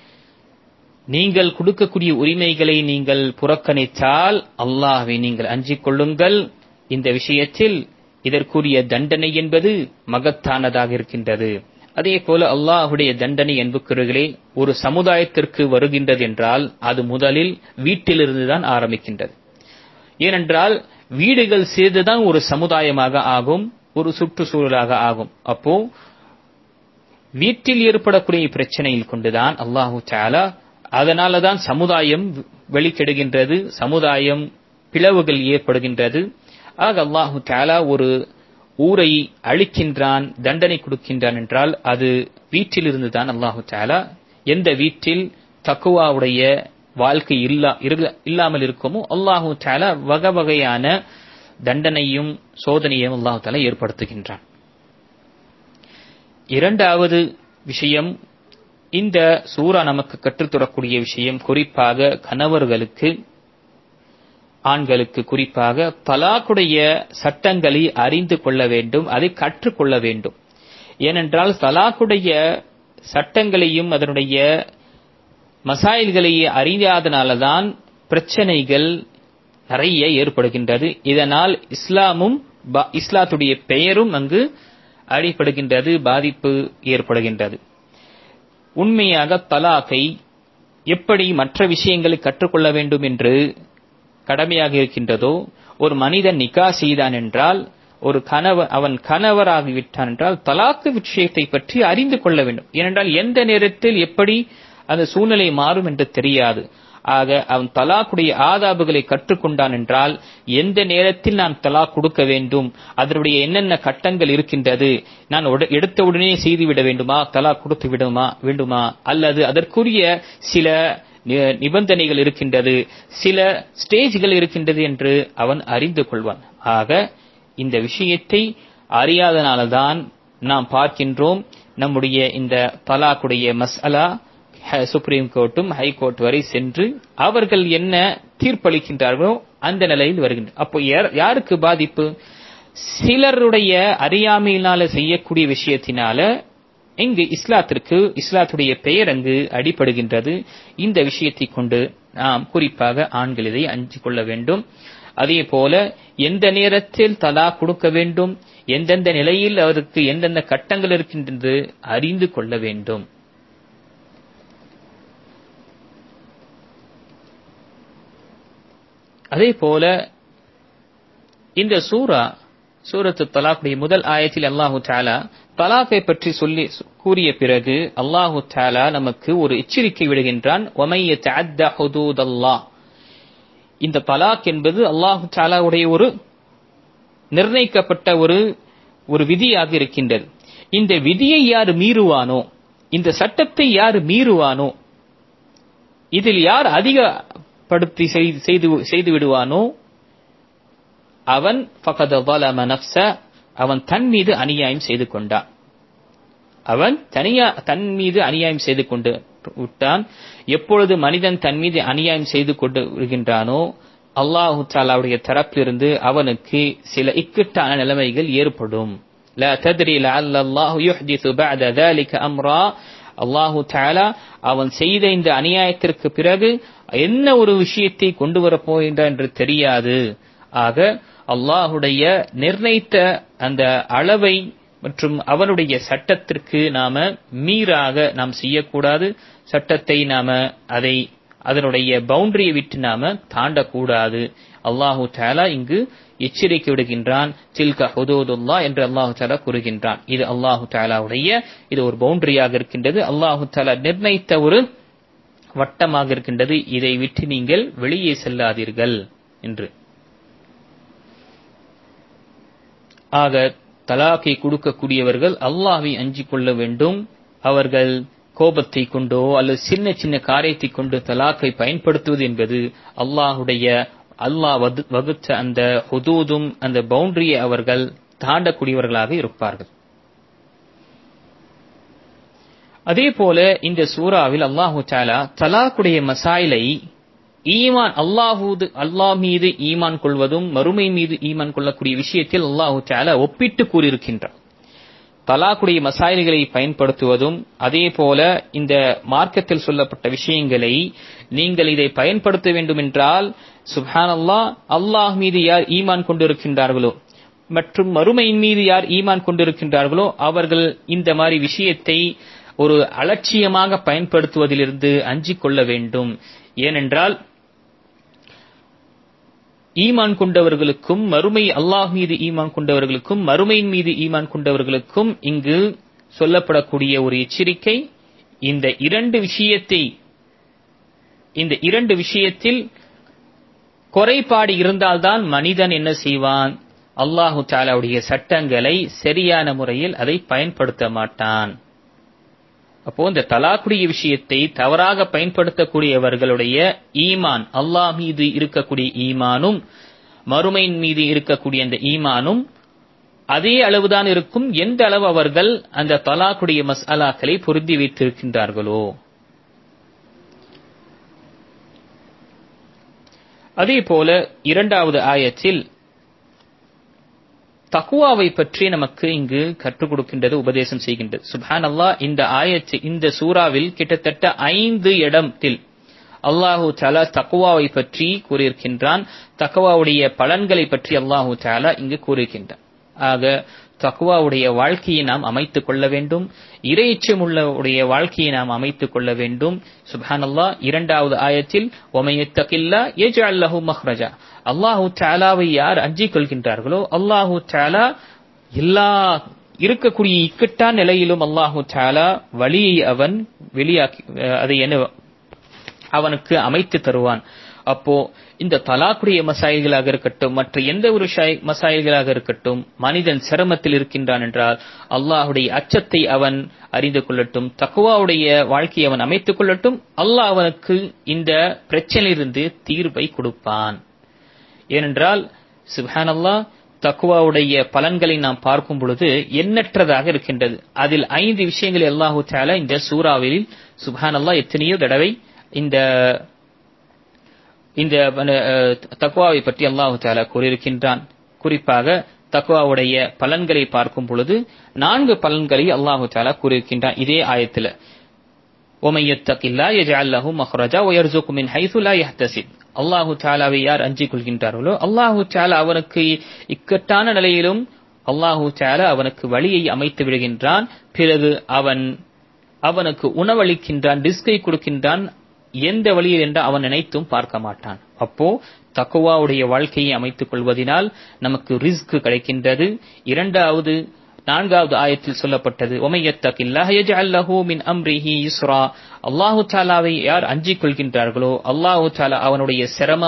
நீங்கள் கொடுக்கக்கூடிய உரிமைகளை நீங்கள் புறக்கணித்தால் அல்லாஹ்வை நீங்கள் அஞ்சிக் கொள்ளுங்கள். இந்த விஷயத்தில் இதற்குரிய தண்டனை என்பது மகத்தானதாக இருக்கின்றது. அதே போல அல்லாஹ்வுடைய தண்டனை என்புக்குறர்களே ஒரு சமுதாயத்திற்கு வருகின்றது என்றால் அது முதலில் வீட்டிலிருந்துதான் ஆரம்பிக்கின்றது. ஏனென்றால் வீடுகள் சேர்ந்துதான் ஒரு சமுதாயமாக ஆகும், ஒரு சுற்றுச்சூழலாக ஆகும். அப்போ வீட்டில் ஏற்படக்கூடிய பிரச்சனையில் கொண்டுதான் அல்லாஹு தஆலா, அதனாலதான் சமுதாயம் வெளிக்கெடுகின்றது, சமுதாயம் பிளவுகள் ஏற்படுகின்றது. ஆக அல்லாஹு தஆலா ஒரு ஊரை அழிக்கின்றான், தண்டனை கொடுக்கின்றான் என்றால் அது வீட்டிலிருந்துதான் அல்லாஹு தஆலா. எந்த வீட்டில் தக்வாவுடைய வாழ்க்கை இல்லாமல் இருக்குமோ அல்லாஹு தஆலா வகை வகையான தண்டனையும் சோதனையும் அல்லாஹு தஆலா ஏற்படுத்துகின்றான். இரண்டாவது விஷயம், இந்த சூரா நமக்கு கற்றுத்தரக்கூடிய விஷயம், குறிப்பாக கணவர்களுக்கு, ஆண்களுக்கு குறிப்பாக தலாக்குடைய சட்டங்களை அறிந்து கொள்ள வேண்டும், அதை கற்றுக்கொள்ள வேண்டும். ஏனென்றால் தலாக்குடைய சட்டங்களையும் அதனுடைய மசாயில்களையே அறியாதனால்தான் பிரச்சனைகள் நிறைய ஏற்படுகின்றது. இதனால் இஸ்லாத்துடைய பெயரும் அங்கு அடிபடுகின்றது, பாதிப்பு ஏற்படுகின்றது. உண்மையாக தலாக்கை எப்படி மற்ற விஷயங்களை கற்றுக்கொள்ள வேண்டும் என்று கடமையாக இருக்கின்றதோ, ஒரு மனிதன் நிக்கா செய்தான் என்றால், அவன் கணவராகிவிட்டான் என்றால் தலாக்கு விஷயத்தை பற்றி அறிந்து கொள்ள வேண்டும். ஏனென்றால் எந்த நேரத்தில் எப்படி அந்த சூழ்நிலை மாறும் என்று தெரியாது. ஆக அவன் தலாக்குடைய ஆதாபுகளை கற்றுக்கொண்டான் என்றால் எந்த நேரத்தில் நான் தலாக் கொடுக்க வேண்டும், அதனுடைய என்னென்ன கட்டங்கள் இருக்கின்றது, நான் எடுத்தவுடனே செய்துவிட வேண்டுமா, தலாக் கொடுத்து வேண்டுமா, அல்லது அதற்குரிய சில நிபந்தனைகள் இருக்கின்றது, சில ஸ்டேஜ்கள் இருக்கின்றது என்று அவன் அறிந்து கொள்வான். ஆக இந்த விஷயத்தை அறியாதனால்தான் நாம் பார்க்கின்றோம் நம்முடைய இந்த தலாக்குடைய மஸ்அலா சுப்ரீம் கோர்ட்டும் ஹை கோர்ட் வரை சென்று அவர்கள் என்ன தீர்ப்பளிக்கின்றார்களோ அந்த நிலையில் வருகின்றன. அப்போ யாருக்கு பாதிப்பு? சிலருடைய அறியாமையினால செய்யக்கூடிய விஷயத்தினால இங்கு இஸ்லாத்துடைய பெயர் அங்கு அடிபடுகின்றது. இந்த விஷயத்தை கொண்டு நாம் குறிப்பாக ஆண்கள் இதை அஞ்சிக் கொள்ள வேண்டும். அதே போல எந்த நேரத்தில் தலாக் கொடுக்க வேண்டும், எந்தெந்த நிலையில் அவருக்கு எந்தெந்த கட்டங்கள் இருக்கின்றது அறிந்து கொள்ள வேண்டும். அதே போல இந்த சூரத்து தலாக்குடைய முதல் ஆயத்தில் அல்லாஹு தஆலா தலாக்கை பற்றி சொல்லி கூறிய பிறகு அல்லாஹு தஆலா நமக்கு ஒரு எச்சரிக்கை விடுகின்றான். வமை யதஅத்த ஹுதூதல்லாஹ். இந்த தலாக் என்பது அல்லாஹு தஆலாவுடைய ஒரு நிர்ணயிக்கப்பட்ட ஒரு விதியாக இருக்கின்றது. இந்த விதியை யார் மீறுவானோ, இந்த சட்டத்தை யார் மீறுவானோ, இதில் யார் அதிகப்படுத்தி செய்து விடுவானோ அவன் ஃபகத ஸலம நஃப்ஸ, அவன் தன் மீது அநியாயம் செய்து கொண்டான். அவன் தன் மீது அநியாயம் செய்து கொண்டு விட்டான். எப்பொழுது மனிதன் தன் மீது அநியாயம் செய்து கொண்டு வருகின்றானோ அல்லாஹு தஆலாவுடைய தரப்பிலிருந்து அவனுக்கு சில இக்கட்டான நிலைமைகள் ஏற்படும். லா தத்ரி லஅல்லல்லாஹு யுஹ்திஸு பஅத ذلك அம்ரா. அல்லாஹு தஆலா அவன் செய்த இந்த அநியாயத்திற்கு பிறகு என்ன ஒரு விஷயத்தை கொண்டு வரப் போகின்றான் என்று தெரியாது. ஆக அல்லாஹுடைய நிர்ணயித்த அந்த அளவை மற்றும் அவனுடைய சட்டத்திற்கு நாம மீறாக நாம் செய்யக்கூடாது. சட்டத்தை நாம அதனுடைய பவுண்டரியை விட்டு நாம தாண்டக்கூடாது. அல்லாஹு தஆலா இங்கு எச்சரிக்கை விடுகின்றான். தில்க ஹுதூதுல்லாஹ் என்று அல்லாஹு தஆலா கூறுகின்றான். இது அல்லாஹு தஆலாவுடைய இது ஒரு பவுண்டரியாக இருக்கின்றது. அல்லாஹு தஆலா நிர்ணயித்த ஒரு வட்டமாக இருக்கின்றது. இதை விட்டு நீங்கள் வெளியே செல்லாதீர்கள் என்று. ஆக தலாக்கை கொடுக்கக்கூடியவர்கள் அல்லாஹ்வை அஞ்சிக் கொள்ள வேண்டும். அவர்கள் கோபத்தை கொண்டோ அல்லது சின்ன சின்ன காரியத்தை கொண்டு தலாக்கை பயன்படுத்துவது என்பது அல்லாஹ் வகுத்த அந்த ஹுதூதும் அந்த பவுண்டரியை அவர்கள் தாண்டக்கூடியவர்களாக இருப்பார்கள். அதே போல இந்த சூராவில் அல்லாஹு தஆலா தலாக்குடைய மசாயிலை ஈமான் அல்லாஹ் மீது ஈமான் கொள்வதும் மறுமை மீது ஈமான் கொள்ளக்கூடிய விஷயத்தில் அல்லாஹு தஆலா ஒப்பிட்டு கூறியிருக்கின்றார். தலாக்குடைய மசாயில்களை பயன்படுத்துவதும் அதே போல இந்த மார்க்கத்தில் சொல்லப்பட்ட விஷயங்களை நீங்கள் இதை பயன்படுத்த வேண்டும் என்றால் சுப்ஹானல்லாஹ், அல்லாஹ் மீது யார் ஈமான் கொண்டிருக்கின்றார்களோ மற்றும் மறுமையின் மீது யார் ஈமான் கொண்டிருக்கின்றார்களோ அவர்கள் இந்த மாதிரி விஷயத்தை ஒரு அலட்சியமாக பயன்படுத்துவதிலிருந்து அஞ்சிக் கொள்ள வேண்டும். ஏனென்றால் ஈமான் கொண்டவர்களுக்கும் மறுமை அல்லாஹ் மீது ஈமான் கொண்டவர்களுக்கும் மறுமையின் மீது ஈமான் கொண்டவர்களுக்கும் இங்கு சொல்லப்படக்கூடிய ஒரு எச்சரிக்கை. இந்த இரண்டு விஷயத்தில் குறைபாடு இருந்தால்தான் மனிதன் என்ன செய்வான்? அல்லாஹு தஆலாவுடைய சட்டங்களை சரியான முறையில் அதை பயன்படுத்த மாட்டான். அப்போ இந்த தலாக்குடைய விஷயத்தை தவறாக பயன்படுத்தக்கூடியவர்களுடைய ஈமான், அல்லாஹ் மீது இருக்கக்கூடிய ஈமானும் மறுமையின் மீது இருக்கக்கூடிய அந்த ஈமானும் அதே அளவுதான் இருக்கும். எந்த அளவு அவர்கள் அந்த தலாக்குடைய மஸ்அலாக்களை பொருந்தி வைத்திருக்கின்றார்களோ. அதே போல இரண்டாவது ஆயத்தில் தக்வாவை பற்றி நமக்கு இங்கு கற்றுக் கொடுக்கின்றது, உபதேசம் செய்கின்றது. சுப்ஹானல்லாஹ், இந்த சூராவில் கிட்டத்தட்ட 5 இடத்தில் அல்லாஹு தஆலா தக்வாவை பற்றி கூறியிருக்கின்றான். தக்வாவுடைய பலன்களை பற்றி அல்லாஹு தஆலா இங்கு கூறியிருக்கின்றான். ஆக தக்வாவுடைய வாழ்க்கையை நாம் அமைத்துக் கொள்ள வேண்டும். இறையச்சமுள்ளவுடைய வாழ்க்கையை நாம் அமைத்துக் கொள்ள வேண்டும். சுப்ஹானல்லாஹ், இரண்டாவது ஆயத்தில் வமை யத்தகில்லாஹ் யஜ்அல் லஹு மக்ரஜா. அல்லாஹு தஆலாவை யார் அஞ்சிக் கொள்கின்றார்களோ அல்லாஹு தஆலா எல்லா இருக்கக்கூடிய இக்கட்டான நிலையிலும் அல்லாஹு தஆலா வழியை அவன் வெளியாக்கி அதை அவனுக்கு அமைத்து தருவான். அப்போ இந்த தலாக்குடைய மசாயில்களாக இருக்கட்டும், மற்ற எந்த ஒரு மசாயில்களாக இருக்கட்டும், மனிதன் சிரமத்தில் இருக்கின்றான் என்றால் அல்லாஹுடைய அச்சத்தை அவன் அறிந்து கொள்ளட்டும், தக்வாவுடைய வாழ்க்கையை அவன் அமைத்துக் கொள்ளட்டும். அல்லாஹ் அவனுக்கு இந்த பிரச்சனையிலிருந்து தீர்வை கொடுப்பான். ஏனென்றால் சுப்ஹானல்லாஹ், தக்வாவுடைய பலன்களை நாம் பார்க்கும் பொழுது எண்ணற்றதாக இருக்கின்றது. அதில் 5 விஷயங்களை அல்லாஹு தஆலா இந்த சூராவில் சுப்ஹானல்லாஹ் எத்தனையோ தடவை இந்த தக்வாவை பற்றி அல்லாஹு தஆலா கூறியிருக்கின்றான். குறிப்பாக தக்வாவுடைய பலன்களை பார்க்கும் பொழுது 4 பலன்களை அல்லாஹு தஆலா கூறியிருக்கின்றான் இதே ஆயத்தில். وَمَن يَتَّقِ اللَّهَ يَجْعَل لَّهُ مَخْرَجًا وَيَرْزُقْهُ مِنْ حَيْثُ لَا يَحْتَسِبُ. அல்லாஹு தஆலாவை யார் அஞ்சிக் கொள்கின்றார்களோ அல்லாஹு தஆலா அவனுக்கு இக்கட்டான நிலையிலும் அல்லாஹு தஆலா அவனுக்கு வழியை அமைத்து விடுகின்றான். பிறகு அவனுக்கு உணவளிக்கின்றான், ரிஸ்கை கொடுக்கின்றான். எந்த வழியில் என்று அவன் நினைத்தும் பார்க்க மாட்டான். அப்போ தக்வாவுடைய வாழ்க்கையை அமைத்துக் கொள்வதனால் நமக்கு ரிஸ்க் கிடைக்கின்றது. 4வது ஆயத்தில் சொல்லப்பட்டது وَمَن يَتَّقِ اللَّهَ يَجْعَل لَّهُ مِنْ أَمْرِهِ يُسْرًا. அல்லாஹு தஆலாவை யார் அஞ்சிக் கொள்கின்றார்களோ அல்லாஹு தஆலா அவனுடைய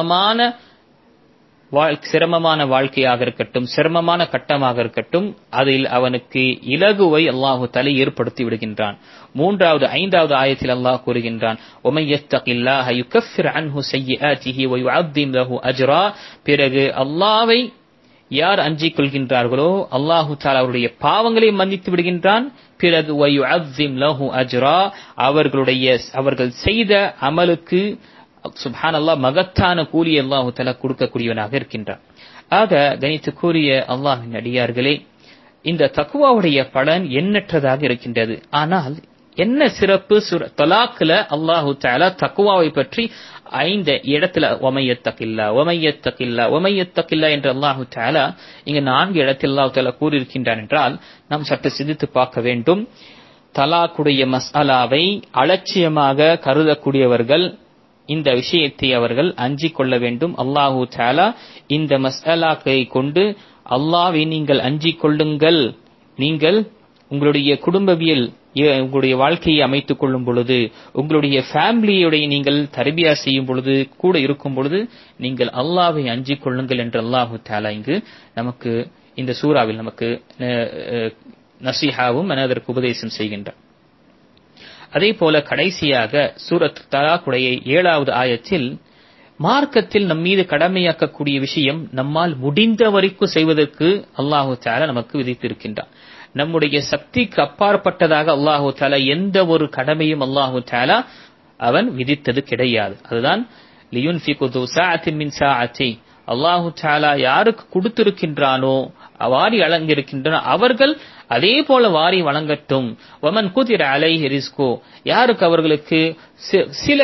சிரமமான வாழ்க்கையாக இருக்கட்டும், சிரமமான கட்டமாக இருக்கட்டும், அதில் அவனுக்கு இலகுவை அல்லாஹு தஆலா ஏற்படுத்தி விடுகின்றான். 5வது ஆயத்தில் அல்லாஹ் கூறுகின்றான் وَمَن يَتَّقِ اللَّهَ يُكَفِّرْ عَنْهُ سَيِّئَاتِهِ وَيُعَظِّمْ لَهُ أَجْرًا. பிறகு அல்லாஹ்வை யார் அஞ்சிக் கொள்கின்றார்களோ அல்லாஹு தஆலா அவருடைய பாவங்களை மன்னித்து விடுகின்றான். பிறகு وَيُعَظِّمْ لَهُ أَجْرًا, அவர்கள் செய்த அமலுக்கு சுப்ஹானல்லாஹ் மகத்தான கூலியை அல்லாஹு தஆலா கொடுக்கக்கூடியவனாக இருக்கின்றான். ஆக கணித்துக்குரிய அல்லாஹ்வின் அடியார்களே, இந்த தக்வாவுடைய பலன் எண்ணற்றதாக இருக்கின்றது. ஆனால் என்ன சிறப்பு? தலாக்ல அல்லாஹு தஆலா தக்வாவை பற்றி 5 இடத்துல وَمَن يَتَّقِ اللَّهَ وَمَن يَتَّقِ اللَّهَ وَمَن يَتَّقِ اللَّهَ என்ற அல்லாஹு தஆலா இங்க 4 இடத்தில் அல்லாஹு தஆலா கூறியிருக்கின்றான் என்றால் நாம் சற்று சிந்தித்து பார்க்க வேண்டும். தலாக்குடைய மஸ்அலாவை அலட்சியமாக கருதக்கூடியவர்கள் இந்த விஷயத்தை அவர்கள் அஞ்சிக் கொள்ள வேண்டும். அல்லாஹு தஆலா இந்த மஸ்அலாவை கொண்டு அல்லாஹ்வை நீங்கள் அஞ்சிக் கொள்ளுங்கள், நீங்கள் உங்களுடைய குடும்பவியல் உங்களுடைய வாழ்க்கையை அமைத்துக் கொள்ளும் பொழுது, உங்களுடைய ஃபேமிலியுடைய நீங்கள் தர்பியா செய்யும் பொழுது, கூட இருக்கும் பொழுது நீங்கள் அல்லாஹ்வை அஞ்சிக் கொள்ளுங்கள் என்று அல்லாஹு தஆலா இங்கு நமக்கு இந்த சூராவில் நமக்கு நஸீஹாவும் அதற்கு உபதேசம் செய்கின்றார். அதே போல கடைசியாக சூரத் தலாக்குடைய 7வது ஆயத்தில் மார்க்கத்தில் நம் மீது கடமையாக்கக்கூடிய விஷயம் நம்மால் முடிந்த வரைக்கும் செய்வதற்கு அல்லாஹு தஆலா நமக்கு விதித்திருக்கின்றார். நம்முடைய சக்திக்கு அப்பாற்பட்டதாக அல்லாஹு தஆலா எந்த ஒரு கடமையும் அல்லாஹு தஆலா அவன் விதித்தது கிடையாது. அதுதான் லியுன்ஃபிகு து ஸாஅத்தின் மின் ஸாஅத்தி. அல்லாஹு தஆலா யாருக்கு கொடுத்திருக்கின்றானோ, வாரி வழங்கியிருக்கின்றன அவர்கள் அதே போல வாரி வழங்கட்டும். வமன் குதிர அலைஹி ரிஸ்கு, யாருக்கு அவர்களுக்கு சில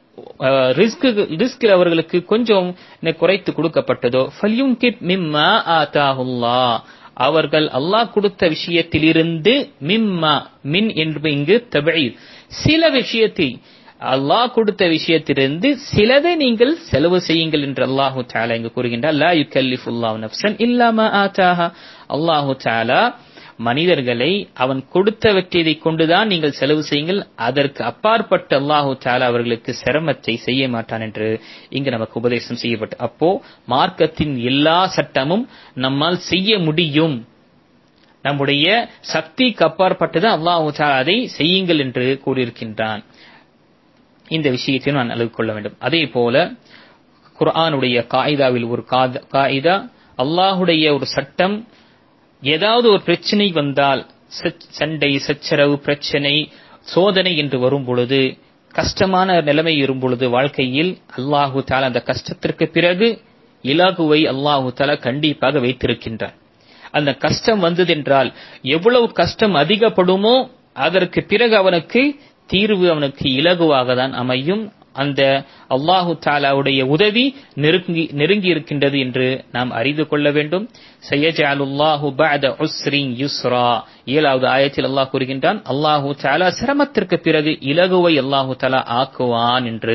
ரிஸ்க் அவர்களுக்கு கொஞ்சம் குறைத்து கொடுக்கப்பட்டதோ ஃபல்யுன்கிப் மிம்மா ஆதாஹுல்லாஹ், அவர்கள் அல்லாஹ் கொடுத்த விஷயத்திலிருந்து மிம்மா மின் என்று இங்கு தபீர், சில விஷயத்தை அல்லாஹ் கொடுத்த விஷயத்திலிருந்து சிலதை நீங்கள் செலவு செய்யுங்கள் என்று அல்லாஹு தஆலா இங்கு கூறுகின்றார். லா யுகல்லிஃபுல்லாஹு நஃப்ஸன் இல்லா மா ஆதாஹா. அல்லாஹு தஆலா மனிதர்களை அவன் கொடுத்தவற்றை கொண்டுதான் நீங்கள் செலவு செய்யுங்கள், அதற்கு அப்பாற்பட்ட அல்லாஹு தஆலா அவர்களுக்கு சிரமத்தை செய்ய மாட்டான் என்று இங்கு நமக்கு உபதேசம் செய்யப்பட்டு, அப்போ மார்க்கத்தின் எல்லா சட்டமும் நம்மால் செய்ய முடியும், நம்முடைய சக்திக்கு அப்பாற்பட்டது அல்லாஹு தஆலா அதை செய்யுங்கள் என்று கூறியிருக்கின்றான். இந்த விஷயத்தை நான் அளவு கொள்ள வேண்டும். அதே போல குர்ஆனுடைய காயிதாவில் ஒரு காயிதா, அல்லாஹுடைய ஒரு சட்டம், ஏதாவது ஒரு பிரச்சனை வந்தால், சண்டை சச்சரவு பிரச்சனை சோதனை என்று வரும் பொழுது, கஷ்டமான நிலைமை வரும் பொழுது வாழ்க்கையில் அல்லாஹு தஆலா அந்த கஷ்டத்திற்கு பிறகு இலகுவை அல்லாஹு தஆலா கண்டிப்பாக வைத்திருக்கின்றார். அந்த கஷ்டம் வந்ததென்றால் எவ்வளவு கஷ்டம் அதிகப்படுமோ அதற்கு பிறகு அவனுக்கு தீர்வு அவனுக்கு இலகுவாக தான் அமையும். அந்த அல்லாஹு தஆலாவுடைய உதவி நெருங்கி இருக்கின்றது என்று நாம் அறிந்து கொள்ள வேண்டும். சயஜஅலுல்லாஹு பஅத உஸ்ரின் யுஸ்ரா, 7வது ஆயத்தில் அல்லாஹ் கூறுகின்றான், அல்லாஹு தஆலா சிரமத்திற்கு பிறகு இலகுவை அல்லாஹு தஆலா ஆக்குவான் என்று.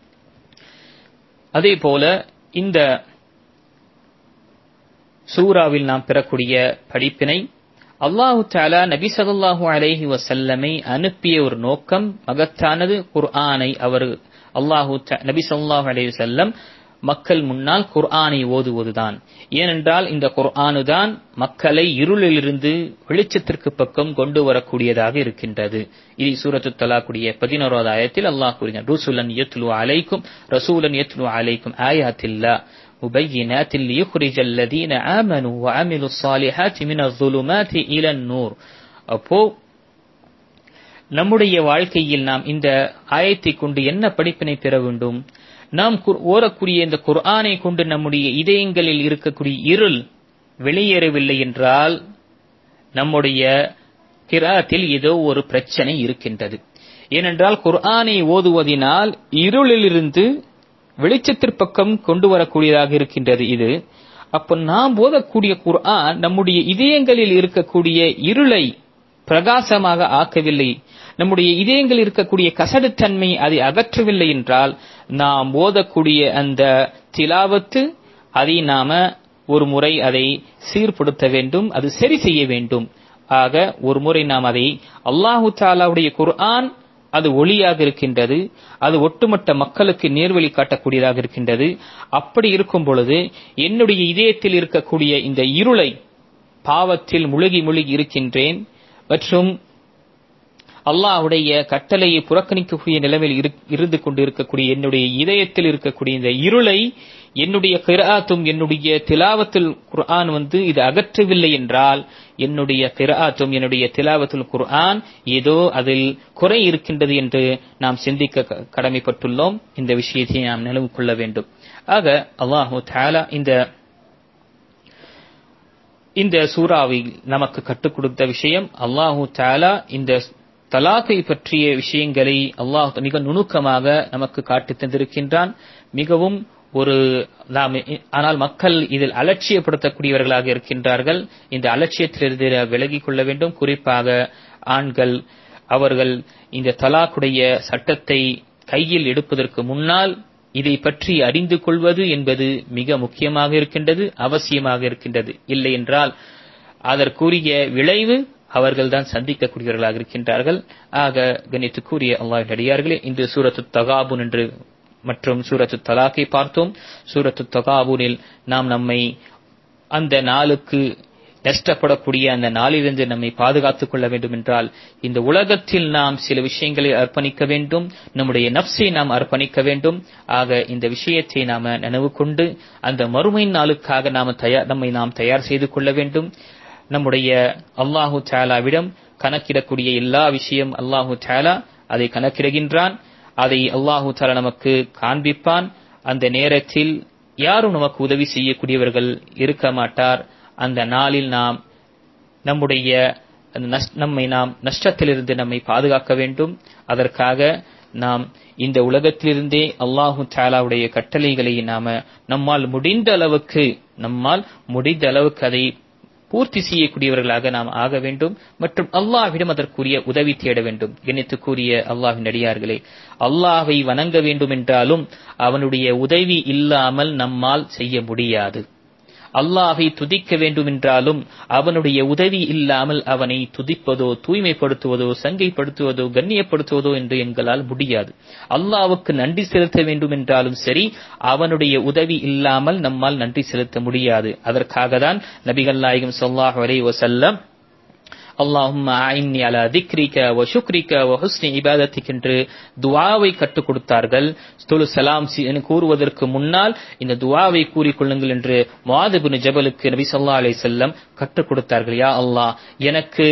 அதே போல இந்த சூராவில் நாம் பெறக்கூடிய படிப்பினை, அல்லாஹு தஆலா நபி ஸல்லல்லாஹு அலைஹி வஸல்லமை அனுப்பிய ஒரு நோக்கம் மகத்தானது. குர்ஆனை நபி ஸல்லல்லாஹு அலைஹி வஸல்லம் மக்கள் முன்னால் குர்ஆனை ஓதுவதுதான். ஏனென்றால் இந்த குர்ஆனு தான் மக்களை இருளிலிருந்து வெளிச்சத்திற்கு பக்கம் கொண்டு வரக்கூடியதாக இருக்கின்றது. இது சூரத்து தலாக்குடைய 11வது ஆயத்தில் அல்லாஹ் கூறுகிறான், ரசூலன் யத்லு அலைக்கும் ஆயாத்தில்லாஹ் முபையினாத்தின் லியுக்ரிஜல் லதீன ஆமனு வ அமிலுஸ் ஸாலிஹாத்தி மினல் ஸுலுமாத்தி இலன் நூர். அப்போ நம்முடைய வாழ்க்கையில் நாம் இந்த ஆயத்தை கொண்டு என்ன படிப்பினை பெற வேண்டும்? நாம் ஓரக்கூடிய இந்த குர்ஆனை கொண்டு நம்முடைய இதயங்களில் இருக்கக்கூடிய இருள் வெளியேறவில்லை என்றால் நம்முடைய கிராத்தில் ஏதோ ஒரு பிரச்சனை இருக்கின்றது. ஏனென்றால் குர்ஆனை ஓதுவதினால் இருளிலிருந்து வெளிச்சத்திற்கு பக்கம் கொண்டு வரக்கூடியதாக இருக்கின்றது இது. அப்ப நாம் ஓதக்கூடிய குர்ஆன் நம்முடைய இதயங்களில் இருக்கக்கூடிய இருளை பிரகாசமாக ஆக்கவில்லை, நம்முடைய இதயங்களில் இருக்கக்கூடிய கசடுத்தன்மை அதை அகற்றவில்லை என்றால் நாம் ஓதக்கூடிய அந்த திலாவத்து அதை நாம ஒரு முறை அதை சீர்படுத்த வேண்டும், அது சரி செய்ய வேண்டும். ஆக ஒரு முறை நாம் அதை அல்லாஹு தஆலாவுடைய குர்ஆன் அது ஒளியாக இருக்கின்றது, அது ஒட்டுமொத்த மக்களுக்கு நேர்வழி காட்டக்கூடியதாக இருக்கின்றது. அப்படி இருக்கும் பொழுது என்னுடைய இதயத்தில் இருக்கக்கூடிய இந்த இருளை, பாவத்தில் முழுகி இருக்கின்றேன் மற்றும் அல்லாஹ்வுடைய கட்டளையை புறக்கணிக்கக்கூடிய நிலைமையில் இருந்து கொண்டு இருக்கக்கூடிய என்னுடைய இதயத்தில் இருக்கக்கூடிய இந்த இருளை என்னுடைய கிராஅத்தும் என்னுடைய திலாவத்துல் குர்ஆன் இது அகற்றவில்லை என்றால் என்னுடைய கிராஅத்தும் என்னுடைய திலாவத்துல் குர்ஆன் ஏதோ அதில் குறை இருக்கின்றது என்று நாம் சிந்திக்க கடமைப்பட்டுள்ளோம். இந்த விஷயத்தை நாம் நினைவு கொள்ள வேண்டும். ஆக அல்லாஹு தஆலா இந்த சூராவில் நமக்கு கற்றுக் கொடுத்த விஷயம், அல்லாஹு தஆலா இந்த தலாக்கை பற்றிய விஷயங்களை அல்லாஹ் மிக நுணுக்கமாக நமக்கு காட்டித் தந்திருக்கின்றான். மிகவும் ஆனால் மக்கள் இதில் அலட்சியப்படுத்தக்கூடியவர்களாக இருக்கின்றார்கள். இந்த அலட்சியத்திலிருந்து விலகிக் கொள்ள வேண்டும். குறிப்பாக ஆண்கள், அவர்கள் இந்த தலாக்குடைய சட்டத்தை கையில் எடுப்பதற்கு முன்னால் இதை பற்றி அறிந்து கொள்வது என்பது மிக முக்கியமாக இருக்கின்றது, அவசியமாக இருக்கின்றது. இல்லை என்றால் அதற்குரிய விளைவு அவர்கள்தான் சந்திக்கக்கூடியவர்களாக இருக்கின்றார்கள். ஆக கண்ணியத்துக்குரிய அல்லாஹ்வின் அடியார்களே, இந்த சூரத்து தகாபுன் என்று மற்றும் சூரத்து தலாக்கை பார்த்தோம். சூரத்து தகாபுனில் நாம் நம்மை அந்த நாளுக்கு நஷ்டப்படக்கூடிய அந்த நாளிலிருந்து நம்மை பாதுகாத்துக் கொள்ள வேண்டும் என்றால் இந்த உலகத்தில் நாம் சில விஷயங்களை அர்ப்பணிக்க வேண்டும், நம்முடைய நஃப்ஸை நாம் அர்ப்பணிக்க வேண்டும். ஆக இந்த விஷயத்தை நாம நினைவு கொண்டு அந்த மறுமை நாளுக்காக நம்மை நாம் தயார் செய்து கொள்ள வேண்டும். நம்முடைய அல்லாஹு தஆலாவிடம் கணக்கிடக்கூடிய எல்லா விஷயம் அல்லாஹு தஆலா அதை கணக்கிடுகின்றான், அதை அல்லாஹு தஆலா நமக்கு காண்பிப்பான். அந்த நேரத்தில் யாரும் நமக்கு உதவி செய்யக்கூடியவர்கள் இருக்க மாட்டார். அந்த நாளில் நாம் நாம் நஷ்டத்திலிருந்து நம்மை பாதுகாக்க வேண்டும். அதற்காக நாம் இந்த உலகத்திலிருந்தே அல்லாஹு தஆலாவுடைய கட்டளைகளை நம்மால் முடிந்த அளவுக்கு அதை பூர்த்தி செய்யக்கூடியவர்களாக நாம் ஆக வேண்டும் மற்றும் அல்லாஹ்விடம் அதற்குரிய உதவி தேட வேண்டும். கண்ணியத்துக்குரிய அல்லாஹ்வின் அடியார்களே, அல்லாஹ்வை வணங்க வேண்டும் என்றாலும் அவனுடைய உதவி இல்லாமல் நம்மால் செய்ய முடியாது. அல்லாஹ்வை துதிக்க வேண்டும் என்றாலும் அவனுடைய உதவி இல்லாமல் அவனை துதிப்பதோ தூய்மைப்படுத்துவதோ சங்கைப்படுத்துவதோ கண்ணியப்படுத்துவதோ என்று எங்களால் முடியாது. அல்லாஹ்வுக்கு நன்றி செலுத்த வேண்டும் என்றாலும் சரி, அவனுடைய உதவி இல்லாமல் நம்மால் நன்றி செலுத்த முடியாது. அதற்காக தான் நபிகள் நாயகம் ஸல்லல்லாஹு அலைஹி வஸல்லம் அல்லாஹும்ம அஇன்னி அலா திக்ரிக வ ஷுக்ரிக வ ஹுஸ்னி இபாதத்திக் என்று துஆவை கற்றுக் கொடுத்தார்கள். சலாம் கூறுவதற்கு முன்னால் இந்த துஆவை கூறிக்கொள்ளுங்கள் என்று முஆத் இப்னு ஜபலுக்கு நபி ஸல்லல்லாஹு அலைஹி வஸல்லம் கற்றுக் கொடுத்தார்கள். யா அல்லாஹ், எனக்கு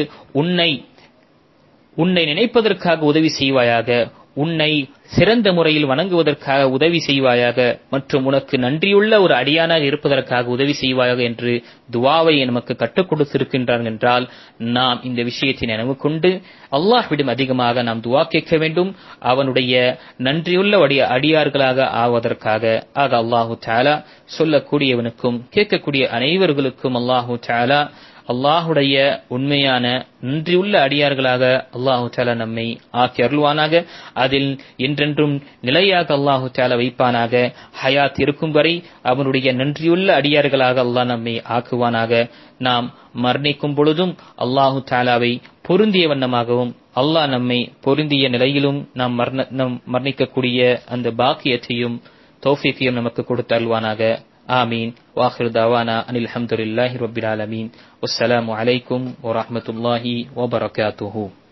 உன்னை நினைப்பதற்காக உதவி செய்வாயாக, உன்னை சிறந்த முறையில் வணங்குவதற்காக உதவி செய்வாயாக மற்றும் உனக்கு நன்றியுள்ள ஒரு அடியானாக இருப்பதற்காக உதவி செய்வாயாக என்று துஆவை நமக்கு கற்றுக் கொடுத்திருக்கின்றார்கள் என்றால் நாம் இந்த விஷயத்தை நினைவு கொண்டு அல்லாஹ்விடம் அதிகமாக நாம் துஆ கேட்க வேண்டும், அவனுடைய நன்றியுள்ள அடியார்களாக ஆவதற்காக. ஆக அல்லாஹு தஆலா சொல்லக்கூடியவனுக்கும் கேட்கக்கூடிய அனைவர்களுக்கும் அல்லாஹு தஆலா அல்லாஹுடைய உண்மையான நன்றியுள்ள அடியார்களாக அல்லாஹு தஆலா நம்மை ஆக்கி அருள்வானாக. அதில் என்றென்றும் நிலையாக அல்லாஹு தஆலா வைப்பானாக. ஹயாத் இருக்கும் வரை அவனுடைய நன்றியுள்ள அடியார்களாக அல்லாஹ் நம்மை ஆக்குவானாக. நாம் மரணிக்கும் பொழுதும் அல்லாஹு தஆலாவை பொருந்திய வண்ணமாகவும் அல்லாஹ் நம்மை பொருந்திய நிலையிலும் நாம் மரணிக்கக்கூடிய அந்த பாக்கியத்தையும் தௌஃபீக்கையும் நமக்கு கொடுத்தருள்வானாக. ஆமீன். வாஹிரு தவானா அனில் ஹம்துலில்லாஹி ரப்பில் ஆலமீன். வஸ்ஸலாமு அலைக்கும் வரஹ்மத்துல்லாஹி வபரகாத்துஹு.